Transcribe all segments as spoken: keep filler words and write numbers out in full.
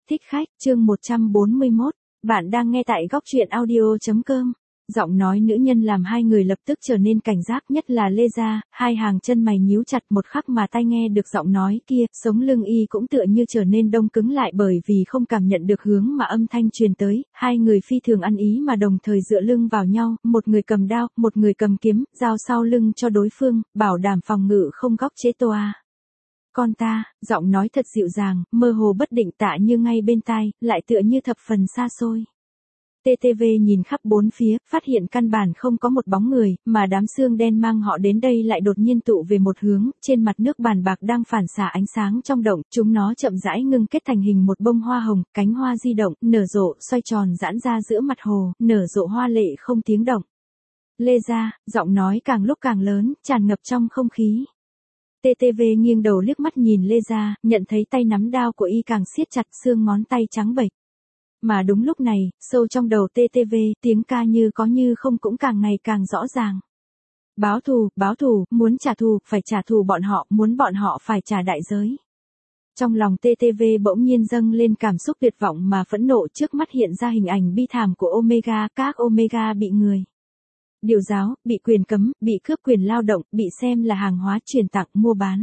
Thích khách, chương một trăm bốn mươi mốt. Bạn đang nghe tại góc truyện audio chấm com. Giọng nói nữ nhân làm hai người lập tức trở nên cảnh giác, nhất là Lê Gia, hai hàng chân mày nhíu chặt một khắc mà tai nghe được giọng nói kia, sống lưng y cũng tựa như trở nên đông cứng lại bởi vì không cảm nhận được hướng mà âm thanh truyền tới, hai người phi thường ăn ý mà đồng thời dựa lưng vào nhau, một người cầm đao, một người cầm kiếm, giao sau lưng cho đối phương, bảo đảm phòng ngự không góc chế toa. Con ta, giọng nói thật dịu dàng, mơ hồ bất định tạ như ngay bên tai, lại tựa như thập phần xa xôi. tê tê vê nhìn khắp bốn phía, phát hiện căn bản không có một bóng người, mà đám xương đen mang họ đến đây lại đột nhiên tụ về một hướng, trên mặt nước bàn bạc đang phản xạ ánh sáng trong động, chúng nó chậm rãi ngưng kết thành hình một bông hoa hồng, cánh hoa di động, nở rộ, xoay tròn giãn ra giữa mặt hồ, nở rộ hoa lệ không tiếng động. Lê Gia, giọng nói càng lúc càng lớn, tràn ngập trong không khí. tê tê vê nghiêng đầu liếc mắt nhìn Lê Gia, nhận thấy tay nắm đao của y càng siết chặt, xương ngón tay trắng bệch. Mà đúng lúc này, sâu trong đầu tê tê vê, tiếng ca như có như không cũng càng ngày càng rõ ràng. Báo thù, báo thù, muốn trả thù, phải trả thù bọn họ, muốn bọn họ phải trả đại giới. Trong lòng tê tê vê bỗng nhiên dâng lên cảm xúc tuyệt vọng mà phẫn nộ, trước mắt hiện ra hình ảnh bi thảm của Omega, các Omega bị người điều giáo, bị quyền cấm, bị cướp quyền lao động, bị xem là hàng hóa chuyển tặng mua bán.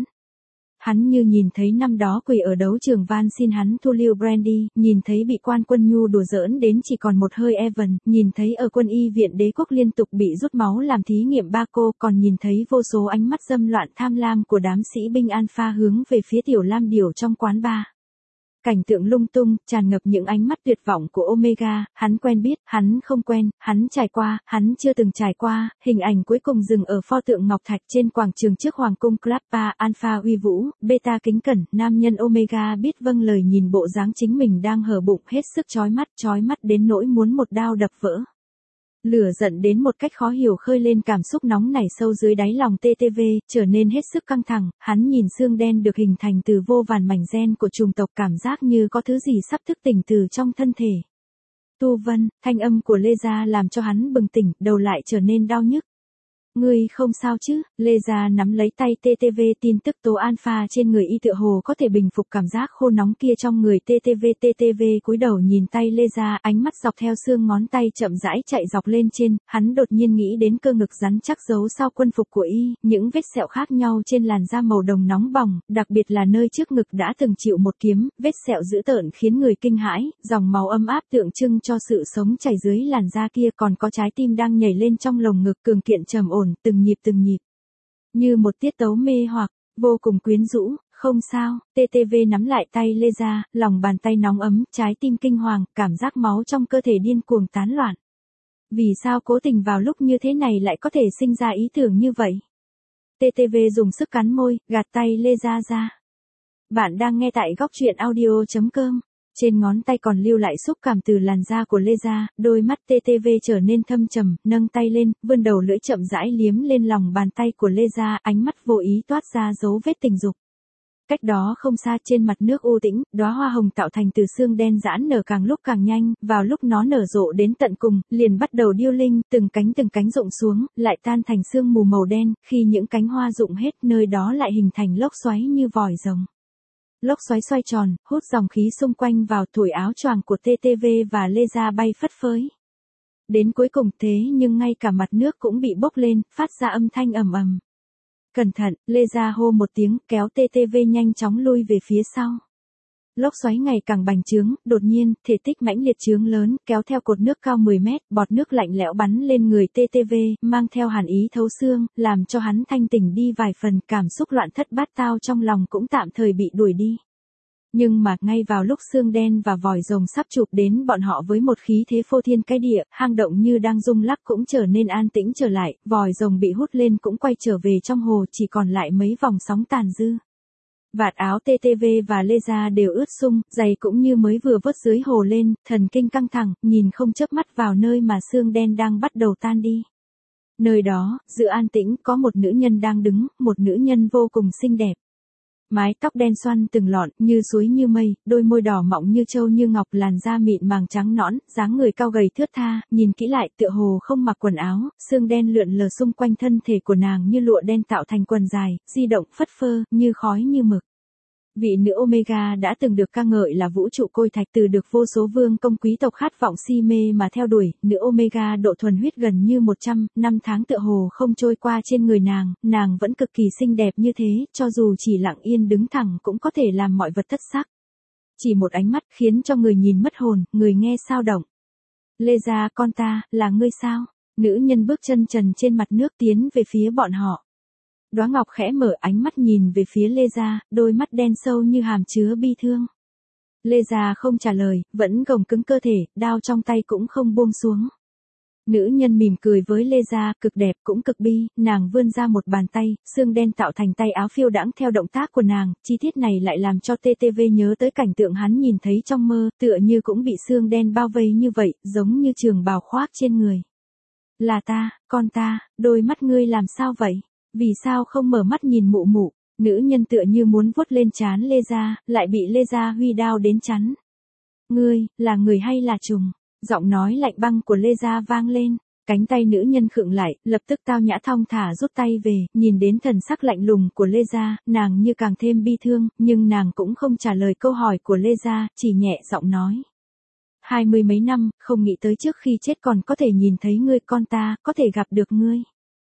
Hắn như nhìn thấy năm đó quỳ ở đấu trường van xin hắn thu lưu Brandy, nhìn thấy bị quan quân nhu đùa giỡn đến chỉ còn một hơi Evan, nhìn thấy ở quân y viện đế quốc liên tục bị rút máu làm thí nghiệm ba cô, còn nhìn thấy vô số ánh mắt dâm loạn tham lam của đám sĩ binh Alpha hướng về phía tiểu Lam Điểu trong quán bar. Cảnh tượng lung tung, tràn ngập những ánh mắt tuyệt vọng của Omega, hắn quen biết, hắn không quen, hắn trải qua, hắn chưa từng trải qua, hình ảnh cuối cùng dừng ở pho tượng ngọc thạch trên quảng trường trước hoàng cung Klappa, Alpha uy vũ, Beta kính cẩn, nam nhân Omega biết vâng lời nhìn bộ dáng chính mình đang hở bụng hết sức chói mắt, chói mắt đến nỗi muốn một đao đập vỡ. Lửa giận đến một cách khó hiểu khơi lên cảm xúc nóng nảy sâu dưới đáy lòng tê tê vê, trở nên hết sức căng thẳng, hắn nhìn xương đen được hình thành từ vô vàn mảnh gen của chủng tộc, cảm giác như có thứ gì sắp thức tỉnh từ trong thân thể. Tu Vân, thanh âm của Lê Gia làm cho hắn bừng tỉnh, đầu lại trở nên đau nhức. Ngươi không sao chứ? Lê Gia nắm lấy tay tê tê vê, tin tức tố alpha trên người y tựa hồ có thể bình phục cảm giác khô nóng kia trong người tê tê vê. tê tê vê cúi đầu nhìn tay Lê Gia, ánh mắt dọc theo xương ngón tay chậm rãi chạy dọc lên trên, hắn đột nhiên nghĩ đến cơ ngực rắn chắc giấu sau quân phục của y, những vết sẹo khác nhau trên làn da màu đồng nóng bỏng, đặc biệt là nơi trước ngực đã từng chịu một kiếm, vết sẹo dữ tợn khiến người kinh hãi, dòng máu ấm áp tượng trưng cho sự sống chảy dưới làn da kia, còn có trái tim đang nhảy lên trong lồng ngực cường kiện trầm ổn, từng nhịp từng nhịp. Như một tiết tấu mê hoặc, vô cùng quyến rũ, không sao, tê tê vê nắm lại tay Lê Gia, lòng bàn tay nóng ấm, trái tim kinh hoàng, cảm giác máu trong cơ thể điên cuồng tán loạn. Vì sao cố tình vào lúc như thế này lại có thể sinh ra ý tưởng như vậy? tê tê vê dùng sức cắn môi, gạt tay Lê Gia ra. Bạn đang nghe tại góc truyện audio chấm com. Trên ngón tay còn lưu lại xúc cảm từ làn da của Lê Gia, đôi mắt tê tê vê trở nên thâm trầm, nâng tay lên, vươn đầu lưỡi chậm rãi liếm lên lòng bàn tay của Lê Gia, ánh mắt vô ý toát ra dấu vết tình dục. Cách đó không xa trên mặt nước u tĩnh, đóa hoa hồng tạo thành từ xương đen giãn nở càng lúc càng nhanh, vào lúc nó nở rộ đến tận cùng, liền bắt đầu điêu linh, từng cánh từng cánh rụng xuống, lại tan thành sương mù màu đen, khi những cánh hoa rụng hết, nơi đó lại hình thành lốc xoáy như vòi rồng. Lốc xoáy xoay tròn, hút dòng khí xung quanh vào, thổi áo choàng của tê tê vê và Lê Gia bay phất phới. Đến cuối cùng thế nhưng ngay cả mặt nước cũng bị bốc lên, phát ra âm thanh ầm ầm. Cẩn thận, Lê Gia hô một tiếng, kéo tê tê vê nhanh chóng lui về phía sau. Lốc xoáy ngày càng bành trướng, đột nhiên, thể tích mãnh liệt trướng lớn, kéo theo cột nước cao mười mét, bọt nước lạnh lẽo bắn lên người tê tê vê, mang theo hàn ý thấu xương, làm cho hắn thanh tỉnh đi vài phần, cảm xúc loạn thất bát tao trong lòng cũng tạm thời bị đuổi đi. Nhưng mà, ngay vào lúc xương đen và vòi rồng sắp chụp đến bọn họ với một khí thế phô thiên cái địa, hang động như đang rung lắc cũng trở nên an tĩnh trở lại, vòi rồng bị hút lên cũng quay trở về trong hồ, chỉ còn lại mấy vòng sóng tàn dư. Vạt áo tê tê vê và Lê Gia đều ướt sũng, giày cũng như mới vừa vớt dưới hồ lên, thần kinh căng thẳng, nhìn không chớp mắt vào nơi mà xương đen đang bắt đầu tan đi. Nơi đó, giữa an tĩnh, có một nữ nhân đang đứng, một nữ nhân vô cùng xinh đẹp. Mái tóc đen xoăn từng lọn, như suối như mây, đôi môi đỏ mọng như trâu như ngọc, làn da mịn màng trắng nõn, dáng người cao gầy thướt tha, nhìn kỹ lại tựa hồ không mặc quần áo, xương đen lượn lờ xung quanh thân thể của nàng như lụa đen tạo thành quần dài, di động phất phơ, như khói như mực. Vị nữ Omega đã từng được ca ngợi là vũ trụ côi thạch, từ được vô số vương công quý tộc khát vọng si mê mà theo đuổi, nữ Omega độ thuần huyết gần như một trăm, năm tháng tựa hồ không trôi qua trên người nàng, nàng vẫn cực kỳ xinh đẹp như thế, cho dù chỉ lặng yên đứng thẳng cũng có thể làm mọi vật thất sắc. Chỉ một ánh mắt khiến cho người nhìn mất hồn, người nghe sao động. Lê Gia, con ta, là ngươi sao? Nữ nhân bước chân trần trên mặt nước tiến về phía bọn họ. Đóa ngọc khẽ mở ánh mắt nhìn về phía Lê Gia, đôi mắt đen sâu như hàm chứa bi thương. Lê Gia không trả lời, vẫn gồng cứng cơ thể, đao trong tay cũng không buông xuống. Nữ nhân mỉm cười với Lê Gia, cực đẹp cũng cực bi, nàng vươn ra một bàn tay, xương đen tạo thành tay áo phiêu đãng theo động tác của nàng, chi tiết này lại làm cho tê tê vê nhớ tới cảnh tượng hắn nhìn thấy trong mơ, tựa như cũng bị xương đen bao vây như vậy, giống như trường bào khoác trên người. Là ta, con ta, đôi mắt ngươi làm sao vậy? Vì sao không mở mắt nhìn mụ mụ? Nữ nhân tựa như muốn vuốt lên trán Lê Gia, lại bị Lê Gia huy đao đến chắn. Ngươi, là người hay là trùng? Giọng nói lạnh băng của Lê Gia vang lên. Cánh tay nữ nhân khựng lại, lập tức tao nhã thong thả rút tay về, nhìn đến thần sắc lạnh lùng của Lê Gia, nàng như càng thêm bi thương, nhưng nàng cũng không trả lời câu hỏi của Lê Gia, chỉ nhẹ giọng nói. Hai mươi mấy năm, không nghĩ tới trước khi chết còn có thể nhìn thấy ngươi, con ta, có thể gặp được ngươi.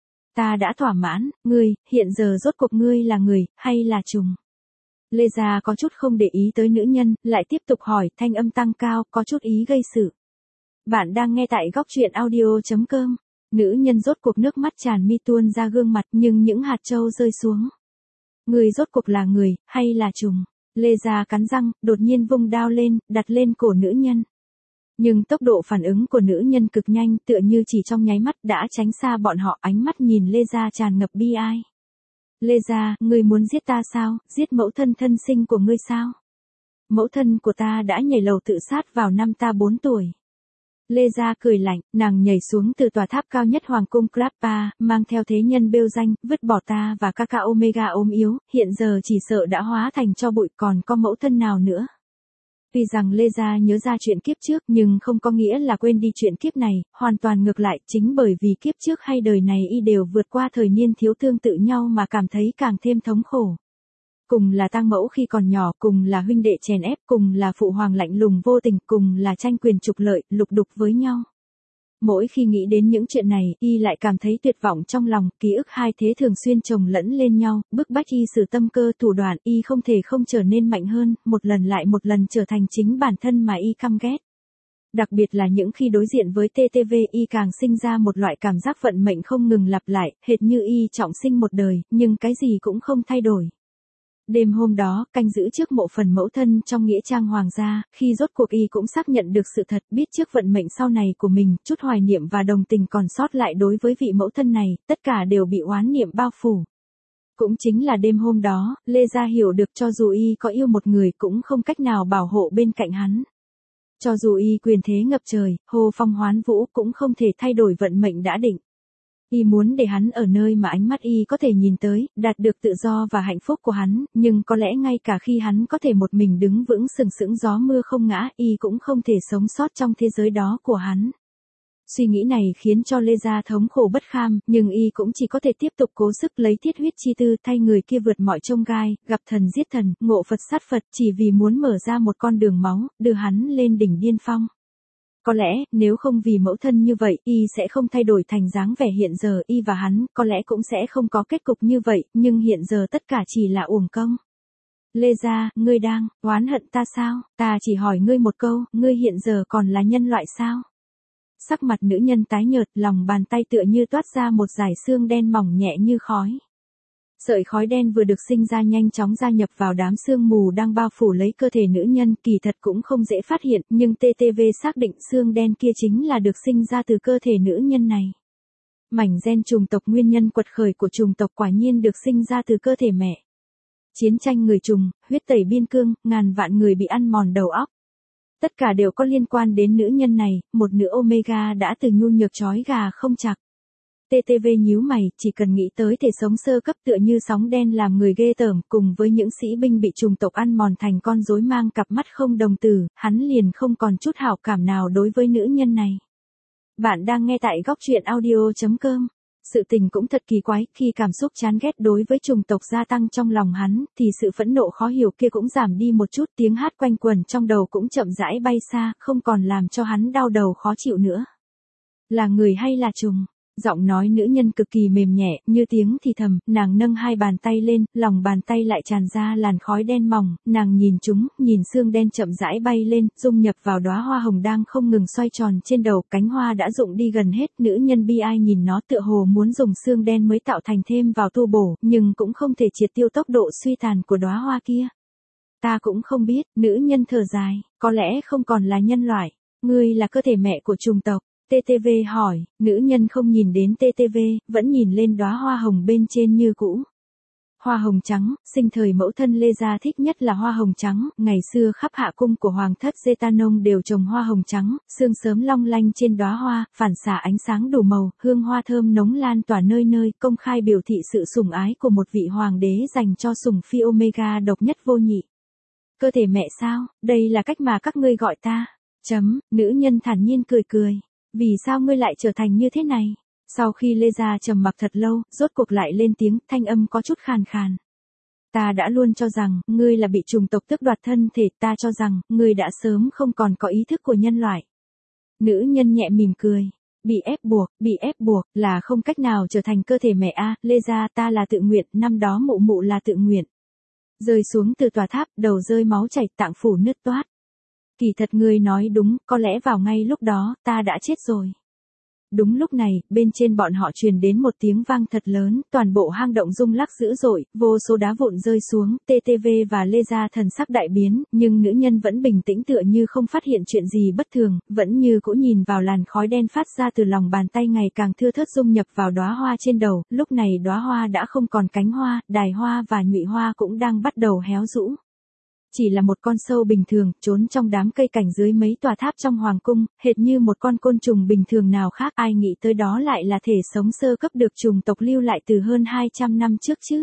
Ta đã thỏa mãn, ngươi, hiện giờ rốt cuộc ngươi là người, hay là trùng? Lê Gia có chút không để ý tới nữ nhân, lại tiếp tục hỏi, thanh âm tăng cao, có chút ý gây sự. Bạn đang nghe tại góc truyện audio chấm com. Nữ nhân rốt cuộc nước mắt tràn mi tuôn ra gương mặt, nhưng những hạt châu rơi xuống. Ngươi rốt cuộc là người, hay là trùng? Lê Gia cắn răng, đột nhiên vung đao lên, đặt lên cổ nữ nhân. Nhưng tốc độ phản ứng của nữ nhân cực nhanh, tựa như chỉ trong nháy mắt đã tránh xa bọn họ, ánh mắt nhìn Lê Gia tràn ngập bi ai. Lê Gia, ngươi muốn giết ta sao, giết mẫu thân thân sinh của ngươi sao? Mẫu thân của ta đã nhảy lầu tự sát vào năm ta bốn tuổi. Lê Gia cười lạnh, nàng nhảy xuống từ tòa tháp cao nhất hoàng cung Krappa, mang theo thế nhân bêu danh, vứt bỏ ta và ca ca Omega ốm yếu, hiện giờ chỉ sợ đã hóa thành tro bụi, còn có mẫu thân nào nữa. Tuy rằng Lê Gia nhớ ra chuyện kiếp trước nhưng không có nghĩa là quên đi chuyện kiếp này, hoàn toàn ngược lại, chính bởi vì kiếp trước hay đời này y đều vượt qua thời niên thiếu tương tự nhau mà cảm thấy càng thêm thống khổ. Cùng là tang mẫu khi còn nhỏ, cùng là huynh đệ chèn ép, cùng là phụ hoàng lạnh lùng vô tình, cùng là tranh quyền trục lợi, lục đục với nhau. Mỗi khi nghĩ đến những chuyện này, y lại cảm thấy tuyệt vọng trong lòng, ký ức hai thế thường xuyên chồng lẫn lên nhau, bức bách y sử tâm cơ thủ đoạn, y không thể không trở nên mạnh hơn, một lần lại một lần trở thành chính bản thân mà y căm ghét. Đặc biệt là những khi đối diện với tê tê vê, y càng sinh ra một loại cảm giác vận mệnh không ngừng lặp lại, hệt như y trọng sinh một đời, nhưng cái gì cũng không thay đổi. Đêm hôm đó, canh giữ trước mộ phần mẫu thân trong nghĩa trang hoàng gia, khi rốt cuộc y cũng xác nhận được sự thật, biết trước vận mệnh sau này của mình, chút hoài niệm và đồng tình còn sót lại đối với vị mẫu thân này, tất cả đều bị oán niệm bao phủ. Cũng chính là đêm hôm đó, Lê Gia hiểu được cho dù y có yêu một người cũng không cách nào bảo hộ bên cạnh hắn. Cho dù y quyền thế ngập trời, hồ phong hoán vũ cũng không thể thay đổi vận mệnh đã định. Y muốn để hắn ở nơi mà ánh mắt y có thể nhìn tới, đạt được tự do và hạnh phúc của hắn, nhưng có lẽ ngay cả khi hắn có thể một mình đứng vững sừng sững gió mưa không ngã, y cũng không thể sống sót trong thế giới đó của hắn. Suy nghĩ này khiến cho Lê Gia thống khổ bất kham, nhưng y cũng chỉ có thể tiếp tục cố sức lấy thiết huyết chi tư thay người kia vượt mọi chông gai, gặp thần giết thần, ngộ Phật sát Phật, chỉ vì muốn mở ra một con đường máu, đưa hắn lên đỉnh điên phong. Có lẽ, nếu không vì mẫu thân như vậy, y sẽ không thay đổi thành dáng vẻ hiện giờ, y và hắn, có lẽ cũng sẽ không có kết cục như vậy, nhưng hiện giờ tất cả chỉ là uổng công. Lê Gia, ngươi đang oán hận ta sao? Ta chỉ hỏi ngươi một câu, ngươi hiện giờ còn là nhân loại sao? Sắc mặt nữ nhân tái nhợt, lòng bàn tay tựa như toát ra một dải xương đen mỏng nhẹ như khói. Sợi khói đen vừa được sinh ra nhanh chóng gia nhập vào đám sương mù đang bao phủ lấy cơ thể nữ nhân, kỳ thật cũng không dễ phát hiện, nhưng tê tê vê xác định xương đen kia chính là được sinh ra từ cơ thể nữ nhân này. Mảnh gen trùng tộc, nguyên nhân quật khởi của trùng tộc quả nhiên được sinh ra từ cơ thể mẹ. Chiến tranh người trùng, huyết tẩy biên cương, ngàn vạn người bị ăn mòn đầu óc. Tất cả đều có liên quan đến nữ nhân này, một nữ Omega đã từ nhu nhược chói gà không chặt. tê tê vê nhíu mày, chỉ cần nghĩ tới thể sống sơ cấp tựa như sóng đen làm người ghê tởm, cùng với những sĩ binh bị trùng tộc ăn mòn thành con rối mang cặp mắt không đồng tử, hắn liền không còn chút hảo cảm nào đối với nữ nhân này. Bạn đang nghe tại góc truyện audio chấm com. Sự tình cũng thật kỳ quái, khi cảm xúc chán ghét đối với chủng tộc gia tăng trong lòng hắn, thì sự phẫn nộ khó hiểu kia cũng giảm đi một chút, tiếng hát quanh quẩn trong đầu cũng chậm rãi bay xa, không còn làm cho hắn đau đầu khó chịu nữa. Là người hay là trùng? Giọng nói nữ nhân cực kỳ mềm nhẹ, như tiếng thì thầm, nàng nâng hai bàn tay lên, lòng bàn tay lại tràn ra làn khói đen mỏng, nàng nhìn chúng, nhìn xương đen chậm rãi bay lên, dung nhập vào đóa hoa hồng đang không ngừng xoay tròn trên đầu, cánh hoa đã rụng đi gần hết, nữ nhân bi ai nhìn nó tựa hồ muốn dùng xương đen mới tạo thành thêm vào tu bổ, nhưng cũng không thể triệt tiêu tốc độ suy tàn của đóa hoa kia. Ta cũng không biết, nữ nhân thở dài, có lẽ không còn là nhân loại, ngươi là cơ thể mẹ của chủng tộc. tê tê vê hỏi, nữ nhân không nhìn đến tê tê vê, vẫn nhìn lên đóa hoa hồng bên trên như cũ. Hoa hồng trắng, sinh thời mẫu thân Lê Gia thích nhất là hoa hồng trắng, ngày xưa khắp hạ cung của hoàng thất Zetanong đều trồng hoa hồng trắng, sương sớm long lanh trên đóa hoa, phản xạ ánh sáng đủ màu, hương hoa thơm nóng lan tỏa nơi nơi, công khai biểu thị sự sủng ái của một vị hoàng đế dành cho sủng phi Omega độc nhất vô nhị. Cơ thể mẹ sao, đây là cách mà các ngươi gọi ta. Chấm, nữ nhân thản nhiên cười cười. Vì sao ngươi lại trở thành như thế này? Sau khi Lê Gia trầm mặc thật lâu, rốt cuộc lại lên tiếng, thanh âm có chút khàn khàn. Ta đã luôn cho rằng, ngươi là bị chủng tộc tước đoạt thân thể, ta cho rằng, ngươi đã sớm không còn có ý thức của nhân loại. Nữ nhân nhẹ mỉm cười. Bị ép buộc, bị ép buộc, là không cách nào trở thành cơ thể mẹ a. Lê Gia ta là tự nguyện, năm đó mụ mụ là tự nguyện. Rơi xuống từ tòa tháp, đầu rơi máu chảy, tạng phủ nứt toát. Kỳ thật ngươi nói đúng, có lẽ vào ngay lúc đó, ta đã chết rồi. Đúng lúc này, bên trên bọn họ truyền đến một tiếng vang thật lớn, toàn bộ hang động rung lắc dữ dội, vô số đá vụn rơi xuống, tê tê vê và Lê Gia thần sắc đại biến, nhưng nữ nhân vẫn bình tĩnh tựa như không phát hiện chuyện gì bất thường, vẫn như cũ nhìn vào làn khói đen phát ra từ lòng bàn tay ngày càng thưa thớt dung nhập vào đóa hoa trên đầu, lúc này đóa hoa đã không còn cánh hoa, đài hoa và nhụy hoa cũng đang bắt đầu héo rũ. Chỉ là một con sâu bình thường, trốn trong đám cây cảnh dưới mấy tòa tháp trong hoàng cung, hệt như một con côn trùng bình thường nào khác, ai nghĩ tới đó lại là thể sống sơ cấp được chủng tộc lưu lại từ hơn hai trăm năm trước chứ.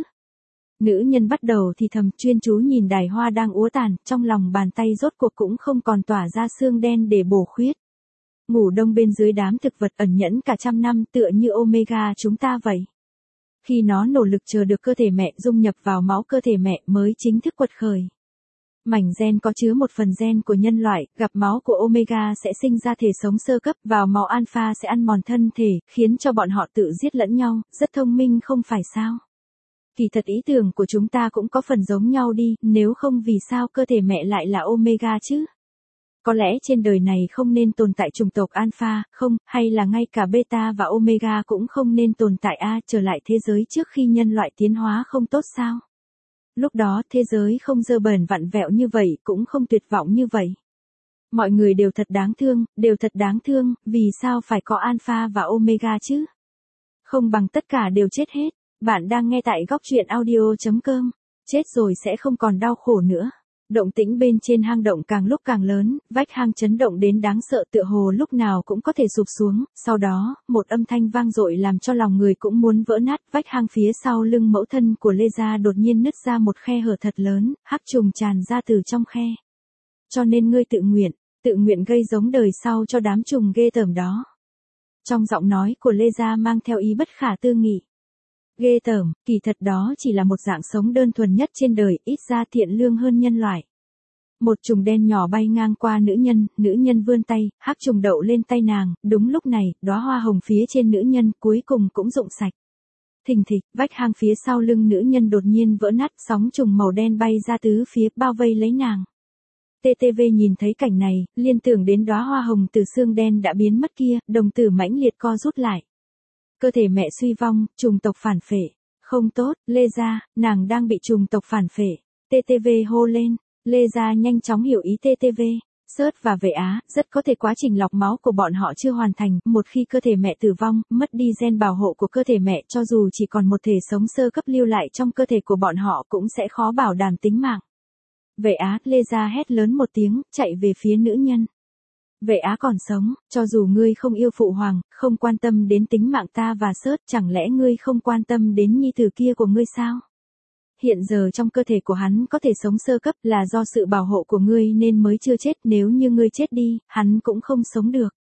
Nữ nhân bắt đầu thì thầm chuyên chú nhìn đài hoa đang úa tàn, trong lòng bàn tay rốt cuộc cũng không còn tỏa ra xương đen để bổ khuyết. Ngủ đông bên dưới đám thực vật ẩn nhẫn cả trăm năm tựa như Omega chúng ta vậy. Khi nó nỗ lực chờ được cơ thể mẹ dung nhập vào máu cơ thể mẹ mới chính thức quật khởi. Mảnh gen có chứa một phần gen của nhân loại, gặp máu của Omega sẽ sinh ra thể sống sơ cấp, vào máu Alpha sẽ ăn mòn thân thể, khiến cho bọn họ tự giết lẫn nhau, rất thông minh không phải sao? Kỳ thật ý tưởng của chúng ta cũng có phần giống nhau đi, nếu không vì sao cơ thể mẹ lại là Omega chứ? Có lẽ trên đời này không nên tồn tại chủng tộc Alpha, không, hay là ngay cả Beta và Omega cũng không nên tồn tại a, trở lại thế giới trước khi nhân loại tiến hóa không tốt sao? Lúc đó thế giới không dơ bẩn vặn vẹo như vậy, cũng không tuyệt vọng như vậy. Mọi người đều thật đáng thương, đều thật đáng thương, vì sao phải có Alpha và Omega chứ? Không bằng tất cả đều chết hết. Bạn đang nghe tại góc truyện audio chấm com. Chết rồi sẽ không còn đau khổ nữa. Động tĩnh bên trên hang động càng lúc càng lớn, vách hang chấn động đến đáng sợ tựa hồ lúc nào cũng có thể sụp xuống, sau đó, một âm thanh vang dội làm cho lòng người cũng muốn vỡ nát, vách hang phía sau lưng mẫu thân của Lê Gia đột nhiên nứt ra một khe hở thật lớn, hắc trùng tràn ra từ trong khe. Cho nên ngươi tự nguyện, tự nguyện gây giống đời sau cho đám trùng ghê tởm đó. Trong giọng nói của Lê Gia mang theo ý bất khả tư nghị. Ghê tởm, kỳ thật đó chỉ là một dạng sống đơn thuần nhất trên đời, ít ra thiện lương hơn nhân loại. Một trùng đen nhỏ bay ngang qua nữ nhân, nữ nhân vươn tay, hắc trùng đậu lên tay nàng, đúng lúc này, đóa hoa hồng phía trên nữ nhân cuối cùng cũng rụng sạch. Thình thịch, vách hang phía sau lưng nữ nhân đột nhiên vỡ nát, sóng trùng màu đen bay ra tứ phía, bao vây lấy nàng. tê tê vê nhìn thấy cảnh này, liên tưởng đến đóa hoa hồng từ xương đen đã biến mất kia, đồng tử mãnh liệt co rút lại. Cơ thể mẹ suy vong, chủng tộc phản phệ. Không tốt, Lê Gia, nàng đang bị chủng tộc phản phệ. tê tê vê hô lên. Lê Gia nhanh chóng hiểu ý tê tê vê. Sớt và Vệ Á, rất có thể quá trình lọc máu của bọn họ chưa hoàn thành, một khi cơ thể mẹ tử vong, mất đi gen bảo hộ của cơ thể mẹ, cho dù chỉ còn một thể sống sơ cấp lưu lại trong cơ thể của bọn họ cũng sẽ khó bảo đảm tính mạng. Vệ Á, Lê Gia hét lớn một tiếng, chạy về phía nữ nhân. Vệ Á còn sống, cho dù ngươi không yêu phụ hoàng, không quan tâm đến tính mạng ta và Sớt, chẳng lẽ ngươi không quan tâm đến nhi tử kia của ngươi sao? Hiện giờ trong cơ thể của hắn có thể sống sơ cấp là do sự bảo hộ của ngươi nên mới chưa chết, nếu như ngươi chết đi, hắn cũng không sống được.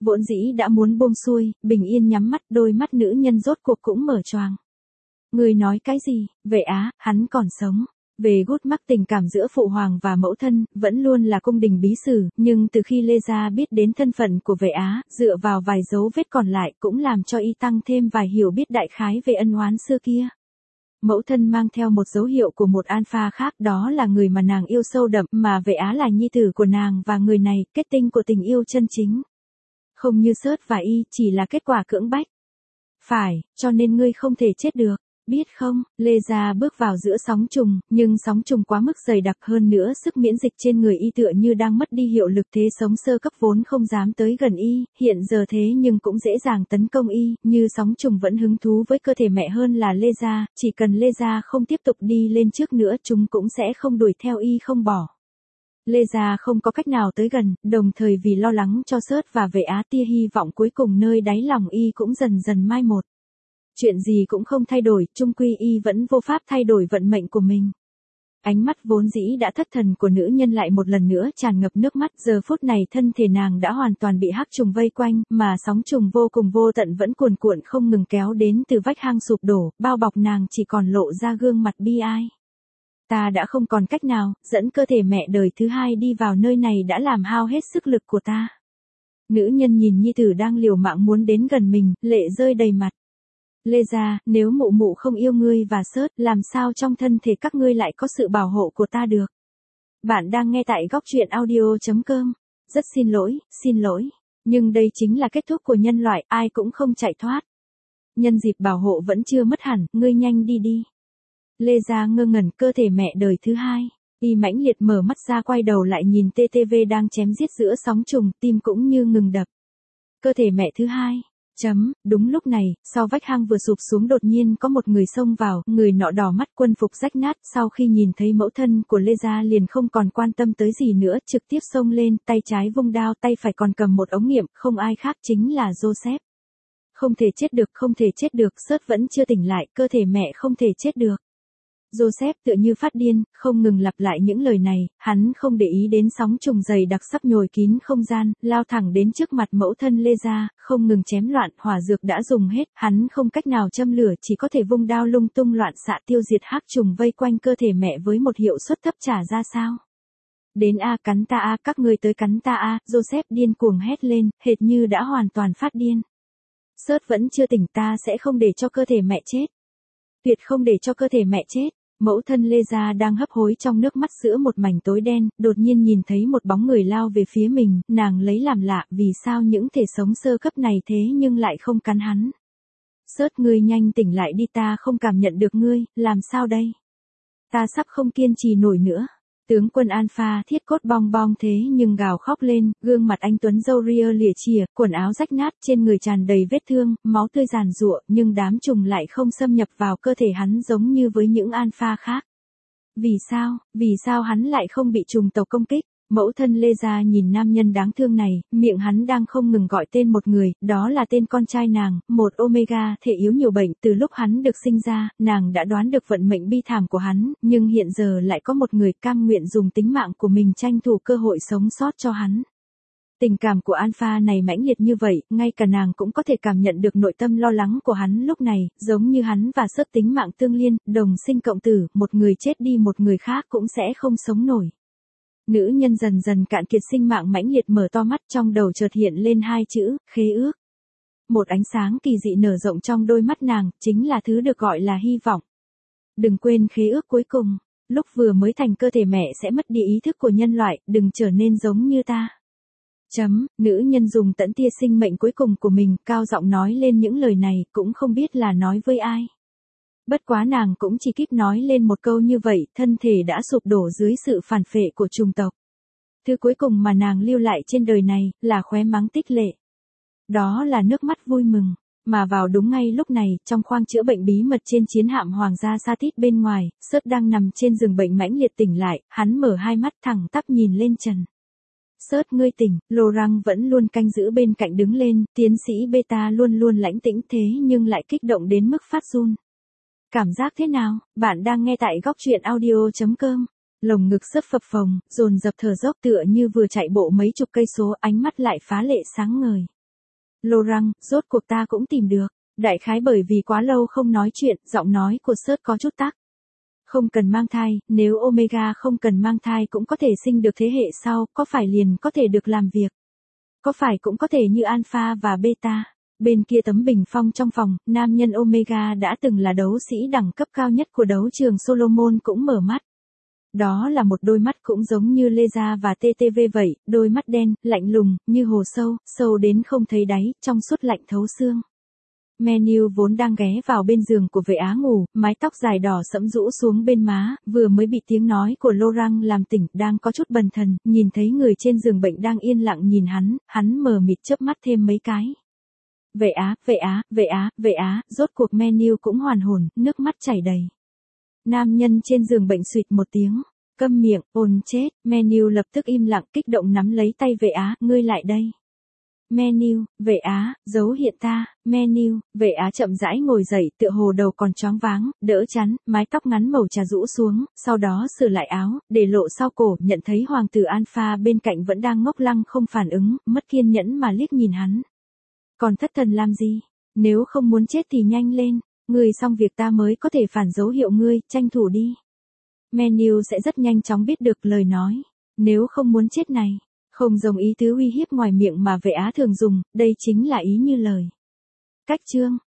Vốn dĩ đã muốn buông xuôi, bình yên nhắm mắt, đôi mắt nữ nhân rốt cuộc cũng mở choàng. Người nói cái gì? Vệ Á, hắn còn sống. Về gút mắc tình cảm giữa phụ hoàng và mẫu thân, vẫn luôn là cung đình bí sử, nhưng từ khi Lê Gia biết đến thân phận của Vệ Á, dựa vào vài dấu vết còn lại cũng làm cho y tăng thêm vài hiểu biết đại khái về ân oán xưa kia. Mẫu thân mang theo một dấu hiệu của một alpha khác, đó là người mà nàng yêu sâu đậm, mà Vệ Á là nhi tử của nàng và người này, kết tinh của tình yêu chân chính. Không như Sớt và y, chỉ là kết quả cưỡng bách. Phải, cho nên ngươi không thể chết được. Biết không, Lê Gia bước vào giữa sóng trùng, nhưng sóng trùng quá mức dày đặc, hơn nữa sức miễn dịch trên người y tựa như đang mất đi hiệu lực, thế sống sơ cấp vốn không dám tới gần y, hiện giờ thế nhưng cũng dễ dàng tấn công y, như sóng trùng vẫn hứng thú với cơ thể mẹ hơn là Lê Gia, chỉ cần Lê Gia không tiếp tục đi lên trước nữa chúng cũng sẽ không đuổi theo y không bỏ. Lê Gia không có cách nào tới gần, đồng thời vì lo lắng cho Sớt và Vệ Á, tia hy vọng cuối cùng nơi đáy lòng y cũng dần dần mai một. Chuyện gì cũng không thay đổi, chung quy y vẫn vô pháp thay đổi vận mệnh của mình. Ánh mắt vốn dĩ đã thất thần của nữ nhân lại một lần nữa tràn ngập nước mắt, giờ phút này thân thể nàng đã hoàn toàn bị hắc trùng vây quanh, mà sóng trùng vô cùng vô tận vẫn cuồn cuộn không ngừng kéo đến từ vách hang sụp đổ, bao bọc nàng chỉ còn lộ ra gương mặt bi ai. Ta đã không còn cách nào, dẫn cơ thể mẹ đời thứ hai đi vào nơi này đã làm hao hết sức lực của ta. Nữ nhân nhìn nhi tử đang liều mạng muốn đến gần mình, lệ rơi đầy mặt. Lê Gia, nếu mụ mụ không yêu ngươi và Sớt, làm sao trong thân thể các ngươi lại có sự bảo hộ của ta được? Bạn đang nghe tại góc truyện audio chấm com. Rất xin lỗi, xin lỗi. Nhưng đây chính là kết thúc của nhân loại, ai cũng không chạy thoát. Nhân dịp bảo hộ vẫn chưa mất hẳn, ngươi nhanh đi đi. Lê Gia ngơ ngẩn, cơ thể mẹ đời thứ hai. Y mãnh liệt mở mắt ra, quay đầu lại nhìn tê tê vê đang chém giết giữa sóng trùng, tim cũng như ngừng đập. Cơ thể mẹ thứ hai. Chấm, đúng lúc này, sau vách hang vừa sụp xuống đột nhiên có một người xông vào, người nọ đỏ mắt, quân phục rách nát, sau khi nhìn thấy mẫu thân của Lê Gia liền không còn quan tâm tới gì nữa, trực tiếp xông lên, tay trái vung đao, tay phải còn cầm một ống nghiệm, không ai khác chính là Joseph. Không thể chết được, không thể chết được, Sớt vẫn chưa tỉnh lại, cơ thể mẹ không thể chết được. Joseph tựa như phát điên, không ngừng lặp lại những lời này, hắn không để ý đến sóng trùng dày đặc sắp nhồi kín không gian, lao thẳng đến trước mặt mẫu thân Lê Gia, không ngừng chém loạn, hỏa dược đã dùng hết, hắn không cách nào châm lửa, chỉ có thể vung đao lung tung loạn xạ tiêu diệt hắc trùng vây quanh cơ thể mẹ với một hiệu suất thấp trả ra sao. Đến a, cắn ta a, các ngươi tới cắn ta a, Joseph điên cuồng hét lên, hệt như đã hoàn toàn phát điên. Sớt vẫn chưa tỉnh, ta sẽ không để cho cơ thể mẹ chết. Tuyệt không để cho cơ thể mẹ chết. Mẫu thân Lê Gia đang hấp hối trong nước mắt giữa một mảnh tối đen, đột nhiên nhìn thấy một bóng người lao về phía mình, nàng lấy làm lạ, vì sao những thể sống sơ cấp này thế nhưng lại không cắn hắn. Sớt, ngươi nhanh tỉnh lại đi, ta không cảm nhận được ngươi, làm sao đây? Ta sắp không kiên trì nổi nữa. Tướng quân Alpha thiết cốt bong bong thế nhưng gào khóc lên, gương mặt anh tuấn râu ria lìa chìa, quần áo rách nát, trên người tràn đầy vết thương, máu tươi giàn giụa, nhưng đám trùng lại không xâm nhập vào cơ thể hắn giống như với những Alpha khác. Vì sao, vì sao hắn lại không bị trùng tộc công kích? Mẫu thân Lê Gia nhìn nam nhân đáng thương này, miệng hắn đang không ngừng gọi tên một người, đó là tên con trai nàng, một Omega, thể yếu nhiều bệnh, từ lúc hắn được sinh ra, nàng đã đoán được vận mệnh bi thảm của hắn, nhưng hiện giờ lại có một người cam nguyện dùng tính mạng của mình tranh thủ cơ hội sống sót cho hắn. Tình cảm của Alpha này mãnh liệt như vậy, ngay cả nàng cũng có thể cảm nhận được nội tâm lo lắng của hắn lúc này, giống như hắn và Sớt tính mạng tương liên, đồng sinh cộng tử, một người chết đi một người khác cũng sẽ không sống nổi. Nữ nhân dần dần cạn kiệt sinh mạng mãnh liệt mở to mắt, trong đầu chợt hiện lên hai chữ, khế ước. Một ánh sáng kỳ dị nở rộng trong đôi mắt nàng, chính là thứ được gọi là hy vọng. Đừng quên khế ước cuối cùng, lúc vừa mới thành cơ thể mẹ sẽ mất đi ý thức của nhân loại, đừng trở nên giống như ta. Chấm, nữ nhân dùng tận tia sinh mệnh cuối cùng của mình, cao giọng nói lên những lời này, cũng không biết là nói với ai. Bất quá nàng cũng chỉ kịp nói lên một câu như vậy, thân thể đã sụp đổ dưới sự phản phệ của trùng tộc. Thứ cuối cùng mà nàng lưu lại trên đời này, là khóe mắng tích lệ. Đó là nước mắt vui mừng. Mà vào đúng ngay lúc này, trong khoang chữa bệnh bí mật trên chiến hạm Hoàng gia Satit bên ngoài, Sớt đang nằm trên giường bệnh mãnh liệt tỉnh lại, hắn mở hai mắt thẳng tắp nhìn lên trần. Sớt, ngươi tỉnh, Laurent vẫn luôn canh giữ bên cạnh đứng lên, tiến sĩ Beta luôn luôn lãnh tĩnh thế nhưng lại kích động đến mức phát run. Cảm giác thế nào? Bạn đang nghe tại góc truyện audio chấm com. Lồng ngực sấp phập phồng, dồn dập thở dốc tựa như vừa chạy bộ mấy chục cây số, ánh mắt lại phá lệ sáng ngời. Laurent, rốt cuộc ta cũng tìm được. Đại khái bởi vì quá lâu không nói chuyện, giọng nói của Sớt có chút tắc. Không cần mang thai, nếu Omega không cần mang thai cũng có thể sinh được thế hệ sau, có phải liền có thể được làm việc? Có phải cũng có thể như Alpha và Beta? Bên kia tấm bình phong trong phòng, nam nhân Omega đã từng là đấu sĩ đẳng cấp cao nhất của đấu trường Solomon cũng mở mắt. Đó là một đôi mắt cũng giống như Leza và tê tê vê vậy, đôi mắt đen, lạnh lùng, như hồ sâu, sâu đến không thấy đáy, trong suốt lạnh thấu xương. Menu vốn đang ghé vào bên giường của vệ á ngủ, mái tóc dài đỏ sẫm rũ xuống bên má, vừa mới bị tiếng nói của Laurent làm tỉnh, đang có chút bần thần, nhìn thấy người trên giường bệnh đang yên lặng nhìn hắn, hắn mờ mịt chớp mắt thêm mấy cái. Vệ á, vệ á, vệ á, vệ á, rốt cuộc Menu cũng hoàn hồn, nước mắt chảy đầy. Nam nhân trên giường bệnh suýt một tiếng, câm miệng, ồn chết, Menu lập tức im lặng kích động nắm lấy tay vệ á, ngươi lại đây. Menu, vệ á, dấu hiện ta, Menu, vệ á chậm rãi ngồi dậy tựa hồ đầu còn choáng váng, đỡ chắn, mái tóc ngắn màu trà rũ xuống, sau đó sửa lại áo, để lộ sau cổ, nhận thấy hoàng tử Alpha bên cạnh vẫn đang ngốc lăng không phản ứng, mất kiên nhẫn mà liếc nhìn hắn. Còn thất thần làm gì? Nếu không muốn chết thì nhanh lên, ngươi xong việc ta mới có thể phản dấu hiệu ngươi, tranh thủ đi. Menu sẽ rất nhanh chóng biết được lời nói, nếu không muốn chết này. Không giống ý tứ uy hiếp ngoài miệng mà vệ á thường dùng, đây chính là ý như lời. Cách chương